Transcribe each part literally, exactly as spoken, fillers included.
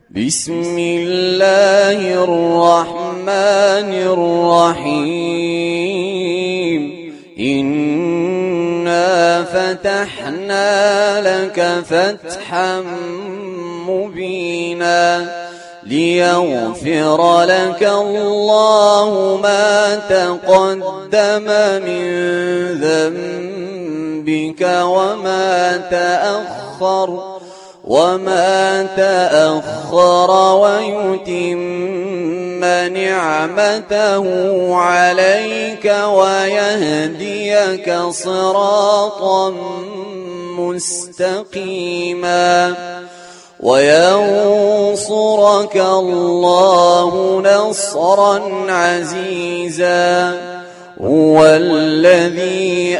بسم الله الرحمن الرحيم إنا فتحنا لك فتحا مبينا ليغفر لك الله ما تقدم من ذنبك وما تأخر وما تأخر ويتم نعمته عليك ويهديك صراطا مستقيما وينصرك الله نصرا عزيزا هو الذي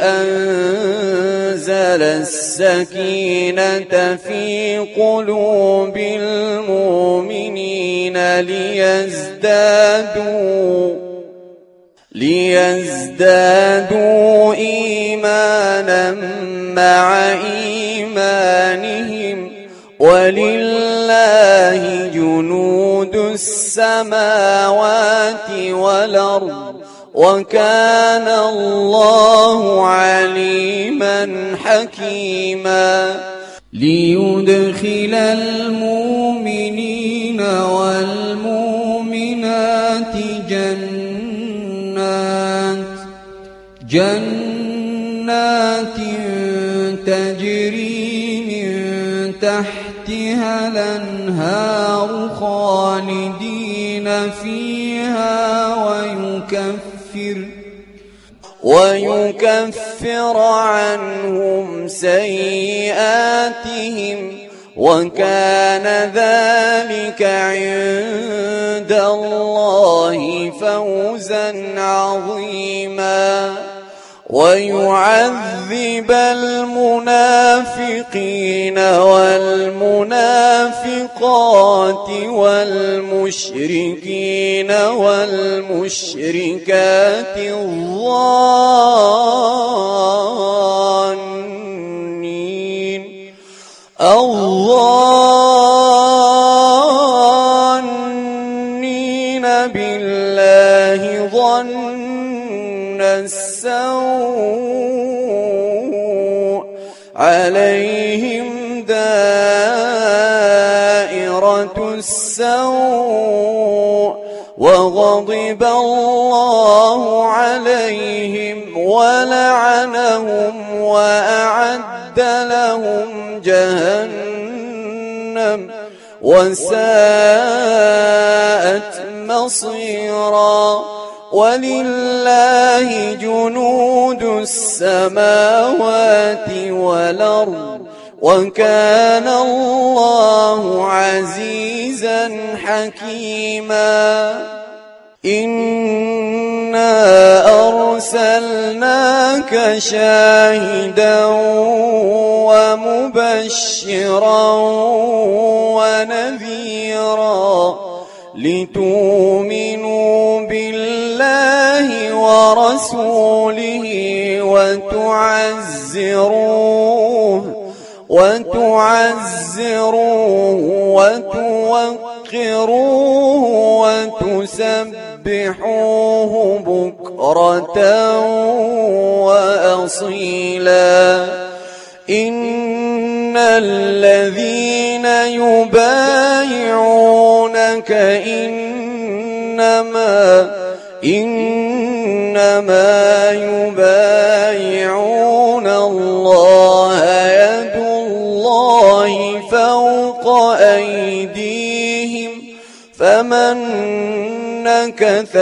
أنزل السكينة في قلوب المؤمنين ليزدادوا ليزدادوا إيمانا مع إيمانهم ولله جنود السماوات والأرض وكان الله عليما حكيما ليدخل المؤمنين والمؤمنات جنات جنات تجري من تحتها الأنهار خالدين فيها ويكفر ويكفر عنهم سيئاتهم وكان ذلك عند الله فوزا عظيما ويعذب المنافقين والمنافقات والمشركين والمشركات الظانين الظانين بالله ظن السوء عليهم دائرة السوء وغضب الله عليهم ولعنهم وأعد لهم جهنم وساءت مصيرا ولله جنود السماوات والأرض وكان الله عزيزا حكيما إنا أرسلناك شاهدا ومبشرا ونذيرا لتؤمنوا بالله ورسوله وتعزروه وتعزروه وتوقروه وتسبحوه بكرة وأصيلا إن الذين يبايعونك إنما إنما يبايعون الله يد الله فوق أيديهم فمن نكث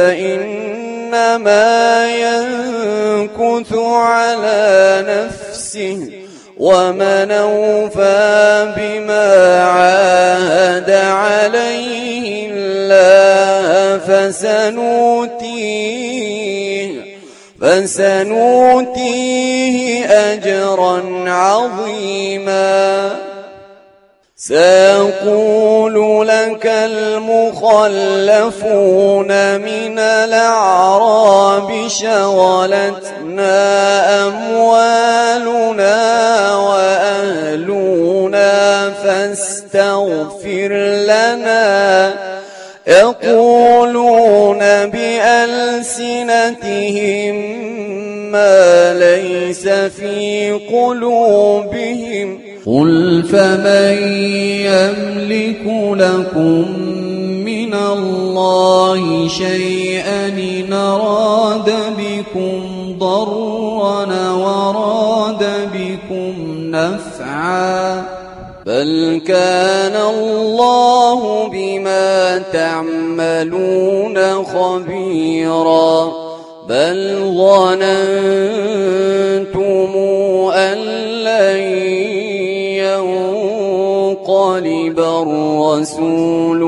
فإنما ينكث على نفسه ومن أوفى بما عاهد عليه الله فسنؤتيه فسنؤتيه أجرا عظيما سيقول لك المخلفون من الأعراب شغلتنا أموالنا وأهلنا فاستغفر لنا يقولون بألسنتهم ما ليس في قلوبهم قل فمن يملك لكم من الله شيئا إن أراد بكم ضرا وراد بكم نفعا بل كان الله بما تعملون خبيرا بل ظننتم أن لن ينقلب الرسول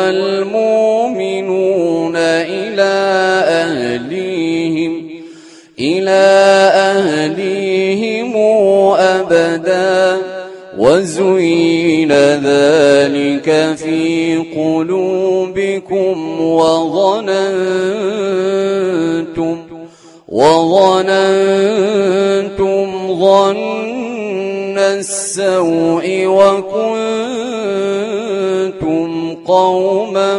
والمؤمنون إلى أهليهم إلى أهليهم أبدا وزين ذلك في قلوبكم وظننتم وظننتم ظن السوء وكنتم قوما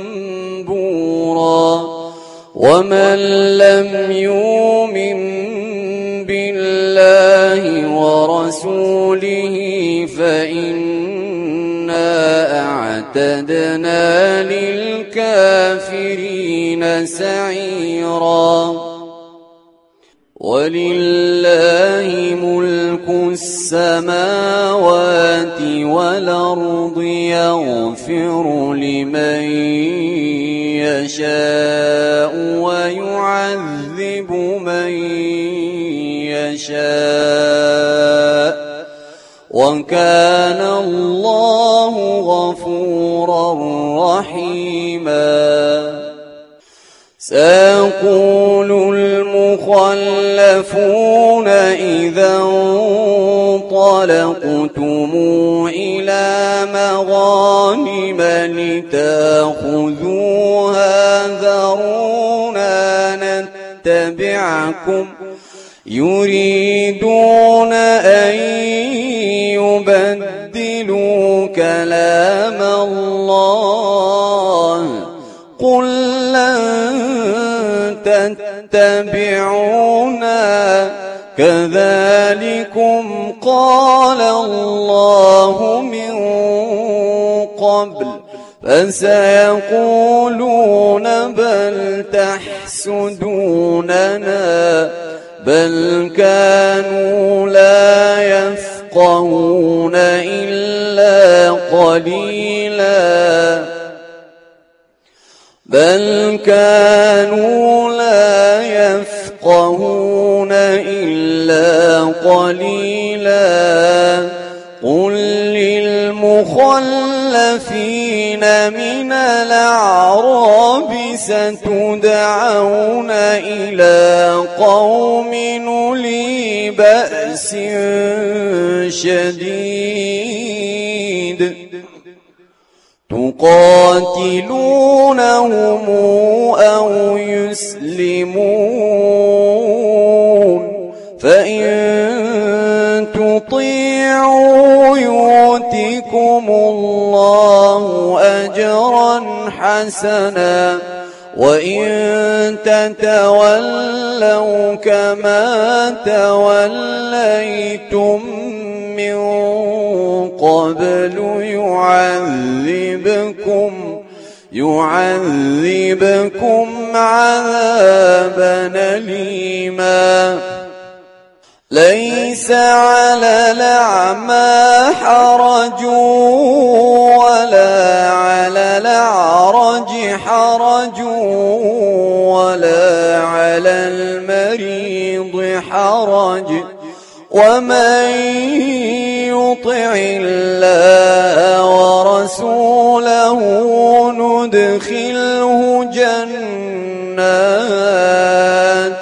بورا ومن لم يؤمن بالله ورسوله فإنا أعتدنا للكافرين سعيرا ولله ملك السماوات والأرض يغفر لمن يشاء ويعذب من يشاء وكان الله غفورا رحيما سيقول المخلفون إذا انطلقتم إلى مغانم لتأخذوها ذرونا نتبعكم يريدون أن يبدلوا كلام الله قل لن تتبعونا كذلكم قال الله من قبل فسيقولون بل تحسدوننا بل كانوا لا يفقهون إلا قليلا بل كانوا لا يفقهون إلا قليلا قل للمخلفين من الأعراب ستدعون إلى قوم أولي بأس شديد تقاتلونهم أو يسلمون فإن تطيعوا يؤتكم الله أجرا حسنا وإن تتولوا كما توليتم من قبل يعذبكم يعذبكم عذابا أليما ليس على الأعمى حرج ولا على الأعرج حرج ولا على المريض حرج ومن يطع الله ورسوله ندخله جنات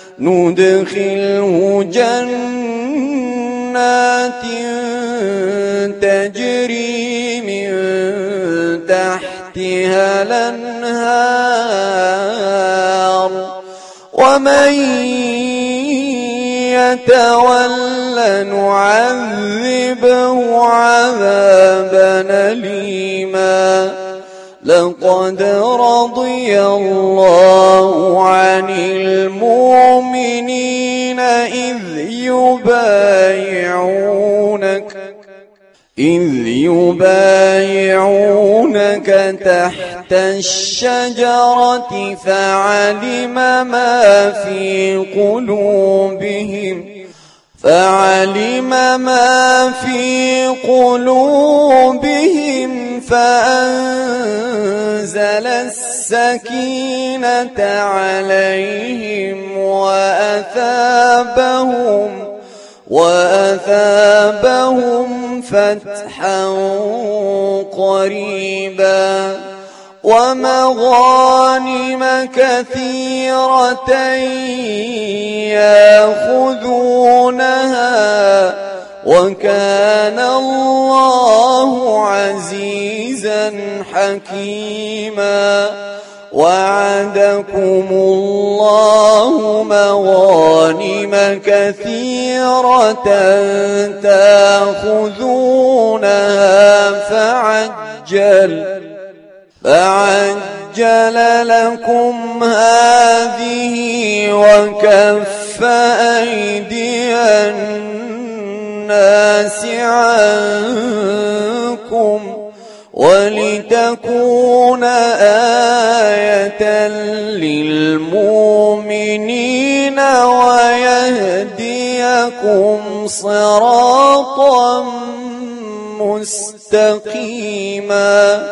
ندخله جنات تجري تحتها الأنهار ومن يتول نعذبه عذابا أليما لقد رضي الله عن المؤمنين إذ يبايعونك إذ يبايعونك تحت الشجرة فعلم ما في قلوبهم فعلم ما في قلوبهم فأنزل السكينة عليهم وأثابهم وأثابهم فتحا قريبا ومغانم كثيرة يأخذونها وكان الله عزيزا حكيما وعدكم الله مغانم كثيرة تأخذونها فعجل فعجل لكم هذه وكف أيدي الناس عنكم ولتكون آية للمؤمنين ويهديكم صراطا مستقيما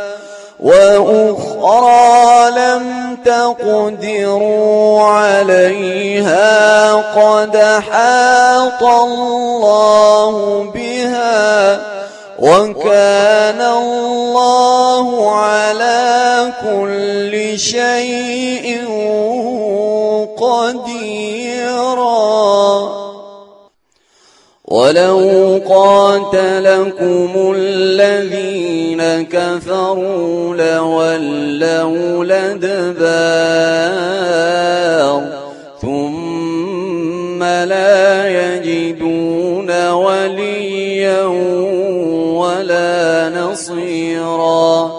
وأخرى لم تقدروا عليها قد حاط الله بها وكان الله على كل شيء قديرا ولو قاتلكم الذين كفروا لولوا الأدبار ثم لا يجدون وليا ولا نصيرا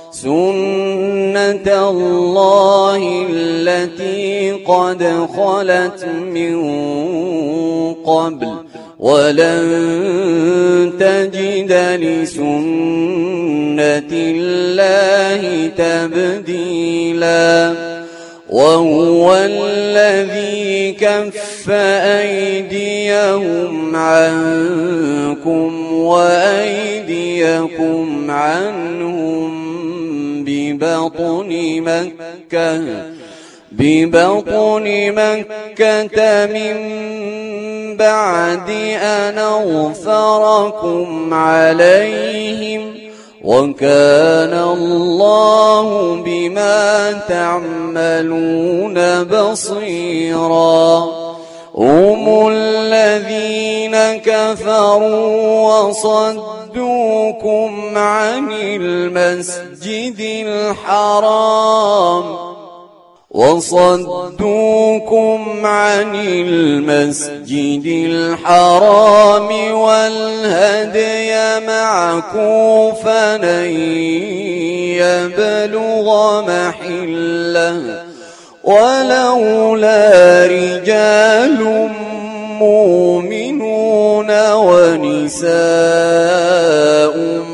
سنة الله التي قد خلت من قبل ولن تجد لسنة الله تبديلا وهو الذي كف أيديهم عنكم وأيديكم عنهم ببطن مكة ببطن مكة من بعد أن أغفركم عليهم وكان الله بما تعملون بصيرا هم الذين كفروا وصدوكم عن المسجد الحرام وصدوكم عن المسجد الحرام والهدي معكوفا أن يبلغ محله ولولا رجال مؤمنون ونساء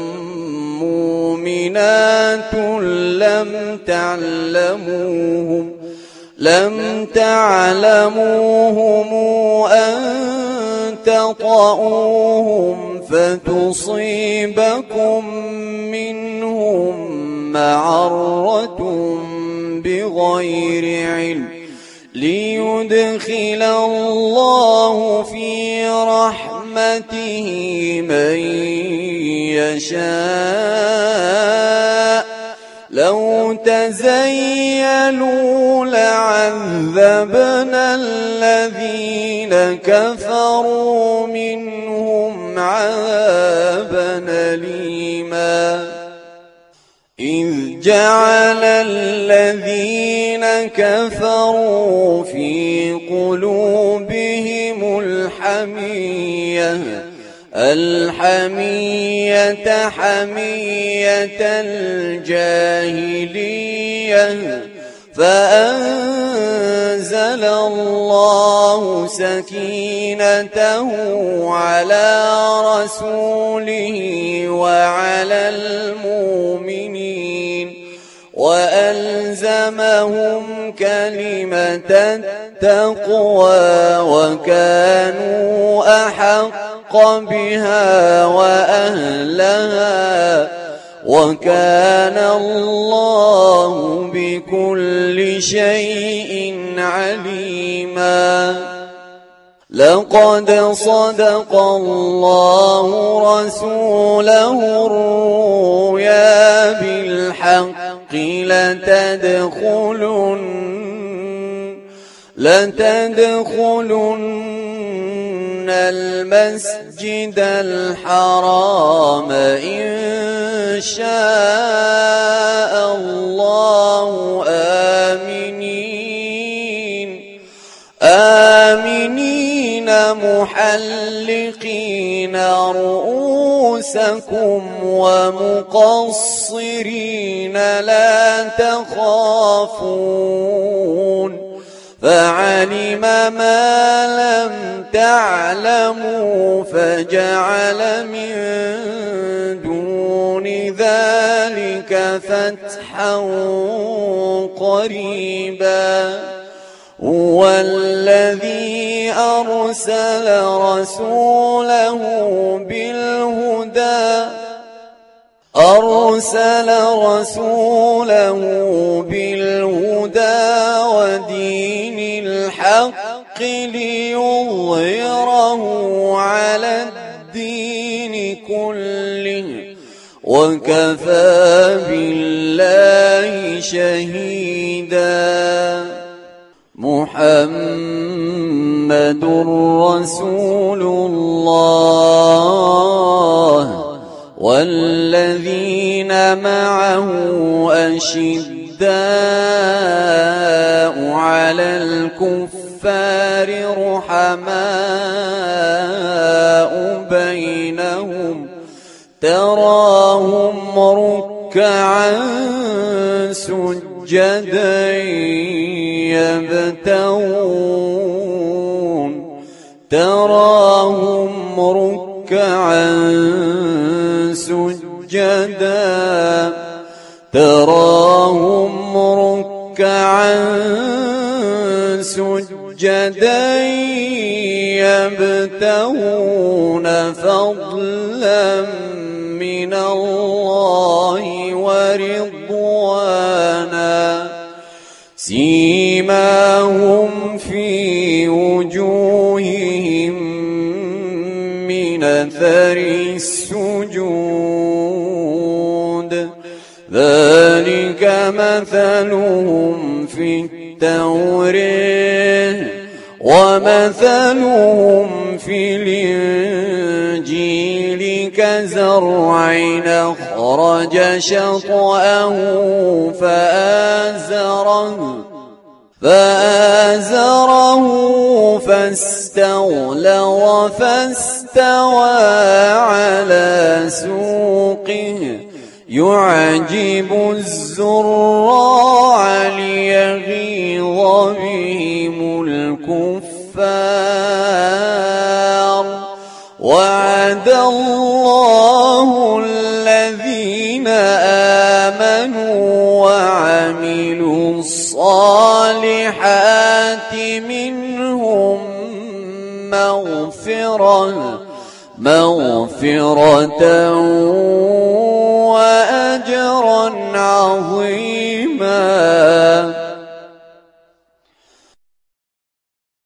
مؤمنات لم تعلموهم لم تعلموهم أن تطؤوهم فتصيبكم منهم معرة بغير علم ليدخل الله في رحمته من يشاء لو تزيلوا لعذبنا الذين كفروا منهم عذابا أليما إذ جعل الذين كفروا في قلوبهم الحمية الحمية حمية الجاهلية فأنزل الله سكينته على رسوله وعلى المؤمنين وألزمهم كلمة التقوى وكانوا أحق بها وأهلها وكان الله بكل شيء عليما. لقد صدق الله رسوله الرؤيا بالحق لتدخلن لتدخلن المسجد الحرام إن شاء الله آمنين آمنين محلقين رؤوسكم ومقصرين لا تخافون فعلم ما لم تعلموا فجعل من دون ذلك فتحا قريبا. هو الذي أرسل رسوله بالهدى أرسل رسوله بالهدى ودين الحق ليظهره على الدين كله وكفى بالله شهيدا. محمد رسول الله والذين معه أشداء على الكفار رحماء بينهم تراهم ركعا سجدا يبتغون تراهم ركعا سجدا تراهم ركعا سجدا يبتغون فضلا من الله ورضوانا سيماهم في وجوههم من أثر السجود ذلك مثلهم في التوراة ومثلهم في الإنجيل كزرع أخرج شطأه فآزره فآزره فاستغلظ فاستوى على سوقه يعجب الزراع ليغيظ بهم الكفار وعد الله الذين آمنوا وعملوا الصالحات منهم مغفرة مغفرة وأجرا عظيما.